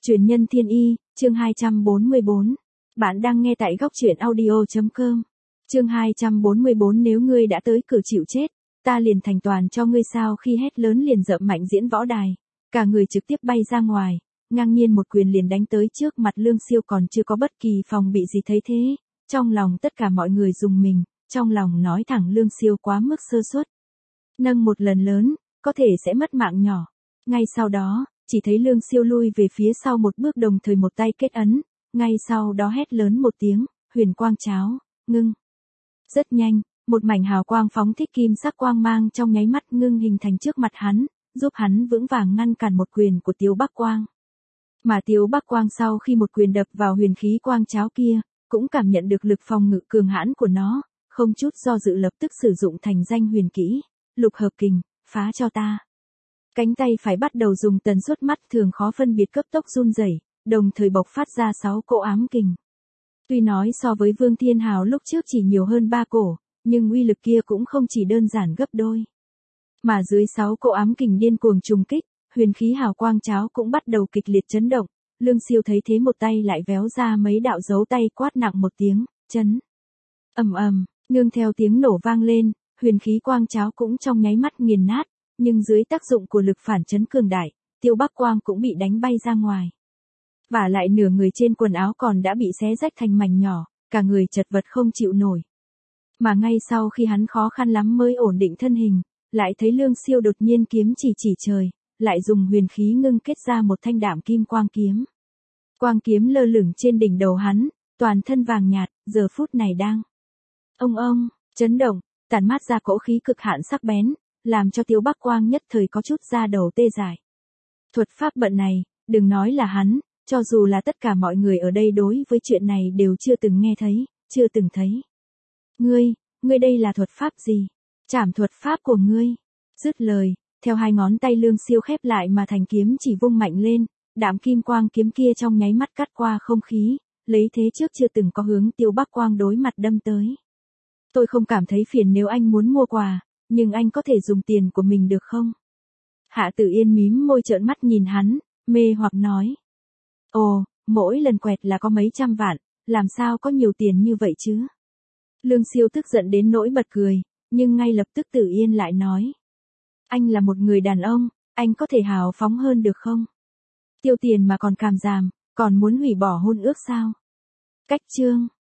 Truyền nhân thiên y, chương 244. Bạn đang nghe tại góc truyện audio.com. Chương 244. Nếu ngươi đã tới cửa chịu chết, ta liền thành toàn cho ngươi. Sao khi hét lớn liền dậm mạnh diễn võ đài, cả người trực tiếp bay ra ngoài, ngang nhiên một quyền liền đánh tới trước mặt Lương Siêu, còn chưa có bất kỳ phòng bị gì. Thấy thế, trong lòng tất cả mọi người rùng mình, trong lòng nói thẳng Lương Siêu quá mức sơ suất. Nâng một lần lớn, có thể sẽ mất mạng nhỏ. Ngay sau đó, chỉ thấy Lương Siêu lui về phía sau một bước, đồng thời một tay kết ấn, ngay sau đó hét lớn một tiếng, huyền quang cháo, ngưng. Rất nhanh, một mảnh hào quang phóng thích kim sắc quang mang trong nháy mắt ngưng hình thành trước mặt hắn, giúp hắn vững vàng ngăn cản một quyền của Tiếu Bắc Quang. Mà Tiếu Bắc Quang sau khi một quyền đập vào huyền khí quang cháo kia, cũng cảm nhận được lực phòng ngự cường hãn của nó, không chút do dự lập tức sử dụng thành danh huyền kỹ, lục hợp kình, phá cho ta. Cánh tay phải bắt đầu dùng tần suất mắt thường khó phân biệt cấp tốc run rẩy, đồng thời bộc phát ra 6 cỗ ám kình. Tuy nói so với Vương Thiên Hào lúc trước chỉ nhiều hơn 3 cổ, nhưng uy lực kia cũng không chỉ đơn giản gấp đôi. Mà dưới 6 cỗ ám kình điên cuồng trùng kích, huyền khí hào quang cháo cũng bắt đầu kịch liệt chấn động. Lương Siêu thấy thế một tay lại véo ra mấy đạo dấu tay, quát nặng một tiếng, chấn. Ầm ầm, nương theo tiếng nổ vang lên, huyền khí quang cháo cũng trong nháy mắt nghiền nát. Nhưng dưới tác dụng của lực phản chấn cường đại, Tiêu Bắc Quang cũng bị đánh bay ra ngoài. Vả lại nửa người trên quần áo còn đã bị xé rách thành mảnh nhỏ, cả người chật vật không chịu nổi. Mà ngay sau khi hắn khó khăn lắm mới ổn định thân hình, lại thấy Lương Siêu đột nhiên kiếm chỉ trời, lại dùng huyền khí ngưng kết ra một thanh đạm kim quang kiếm. Quang kiếm lơ lửng trên đỉnh đầu hắn, toàn thân vàng nhạt, giờ phút này đang ông chấn động, tản mát ra cỗ khí cực hạn sắc bén, làm cho Tiêu Bắc Quang nhất thời có chút da đầu tê dại. Thuật pháp bận này, đừng nói là hắn, cho dù là tất cả mọi người ở đây đối với chuyện này đều chưa từng nghe thấy, chưa từng thấy. Ngươi đây là thuật pháp gì? Trảm thuật pháp của ngươi. Dứt lời, theo hai ngón tay Lương Siêu khép lại mà thành kiếm chỉ vung mạnh lên, đạm kim quang kiếm kia trong nháy mắt cắt qua không khí, lấy thế trước chưa từng có hướng Tiêu Bắc Quang đối mặt đâm tới. Tôi không cảm thấy phiền nếu anh muốn mua quà, nhưng anh có thể dùng tiền của mình được không? Hạ Tử Yên mím môi trợn mắt nhìn hắn, mê hoặc nói. Ồ, mỗi lần quẹt là có mấy trăm vạn, làm sao có nhiều tiền như vậy chứ? Lương Siêu tức giận đến nỗi bật cười, nhưng ngay lập tức Tử Yên lại nói. Anh là một người đàn ông, anh có thể hào phóng hơn được không? Tiêu tiền mà còn càm ràm, còn muốn hủy bỏ hôn ước sao? Cách chương.